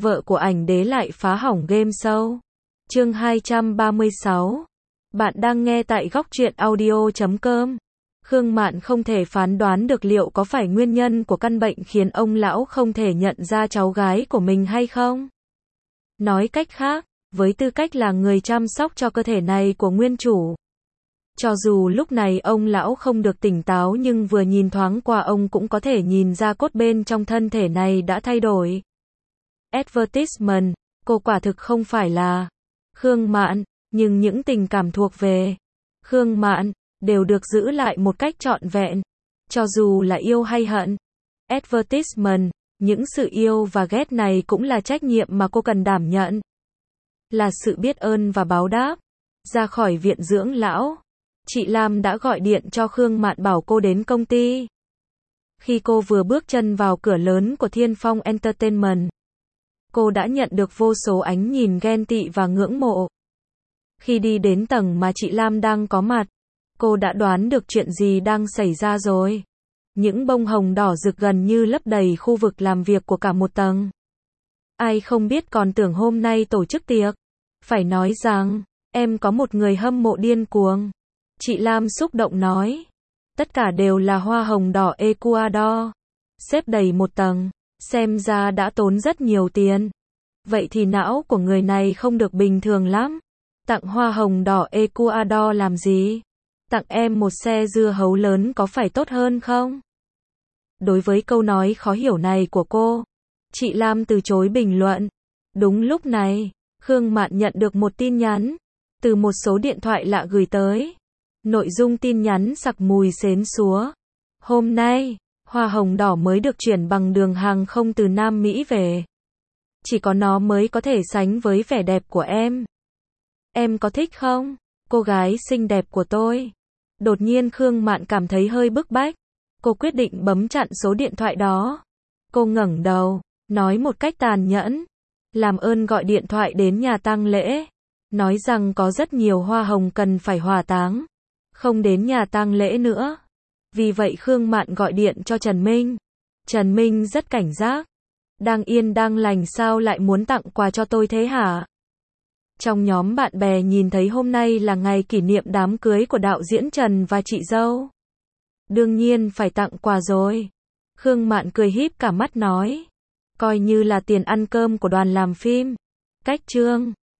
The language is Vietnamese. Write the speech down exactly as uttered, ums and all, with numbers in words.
vợ của ảnh đế lại phá hỏng game show. Chương hai trăm ba mươi sáu. Bạn đang nghe tại góc truyện audio chấm com. Khương Mạn không thể phán đoán được liệu có phải nguyên nhân của căn bệnh khiến ông lão không thể nhận ra cháu gái của mình hay không. Nói cách khác, với tư cách là người chăm sóc cho cơ thể này của nguyên chủ, cho dù lúc này ông lão không được tỉnh táo nhưng vừa nhìn thoáng qua ông cũng có thể nhìn ra cốt bên trong thân thể này đã thay đổi. Advertisement, cô quả thực không phải là Khương Mạn, nhưng những tình cảm thuộc về Khương Mạn đều được giữ lại một cách trọn vẹn, cho dù là yêu hay hận. Advertisement, những sự yêu và ghét này cũng là trách nhiệm mà cô cần đảm nhận, là sự biết ơn và báo đáp. Ra khỏi viện dưỡng lão, chị Lam đã gọi điện cho Khương Mạn bảo cô đến công ty. Khi cô vừa bước chân vào cửa lớn của Thiên Phong Entertainment, cô đã nhận được vô số ánh nhìn ghen tị và ngưỡng mộ. Khi đi đến tầng mà chị Lam đang có mặt, cô đã đoán được chuyện gì đang xảy ra rồi. Những bông hồng đỏ rực gần như lấp đầy khu vực làm việc của cả một tầng. Ai không biết còn tưởng hôm nay tổ chức tiệc. Phải nói rằng, em có một người hâm mộ điên cuồng. Chị Lam xúc động nói. Tất cả đều là hoa hồng đỏ Ecuador. Xếp đầy một tầng, xem ra đã tốn rất nhiều tiền. Vậy thì não của người này không được bình thường lắm. Tặng hoa hồng đỏ Ecuador làm gì? Tặng em một xe dưa hấu lớn có phải tốt hơn không? Đối với câu nói khó hiểu này của cô, chị Lam từ chối bình luận. Đúng lúc này, Khương Mạn nhận được một tin nhắn từ một số điện thoại lạ gửi tới. Nội dung tin nhắn sặc mùi xến xúa. Hôm nay, hoa hồng đỏ mới được chuyển bằng đường hàng không từ Nam Mỹ về. Chỉ có nó mới có thể sánh với vẻ đẹp của em. Em có thích không, cô gái xinh đẹp của tôi? Đột nhiên Khương Mạn cảm thấy hơi bức bách. Cô quyết định bấm chặn số điện thoại đó. Cô ngẩng đầu, nói một cách tàn nhẫn. Làm ơn gọi điện thoại đến nhà tang lễ. Nói rằng có rất nhiều hoa hồng cần phải hỏa táng. Không đến nhà tang lễ nữa. Vì vậy Khương Mạn gọi điện cho Trần Minh. Trần Minh rất cảnh giác. Đang yên đang lành sao lại muốn tặng quà cho tôi thế hả? Trong nhóm bạn bè nhìn thấy hôm nay là ngày kỷ niệm đám cưới của đạo diễn Trần và chị dâu. Đương nhiên phải tặng quà rồi. Khương Mạn cười híp cả mắt nói. Coi như là tiền ăn cơm của đoàn làm phim. Cách chương.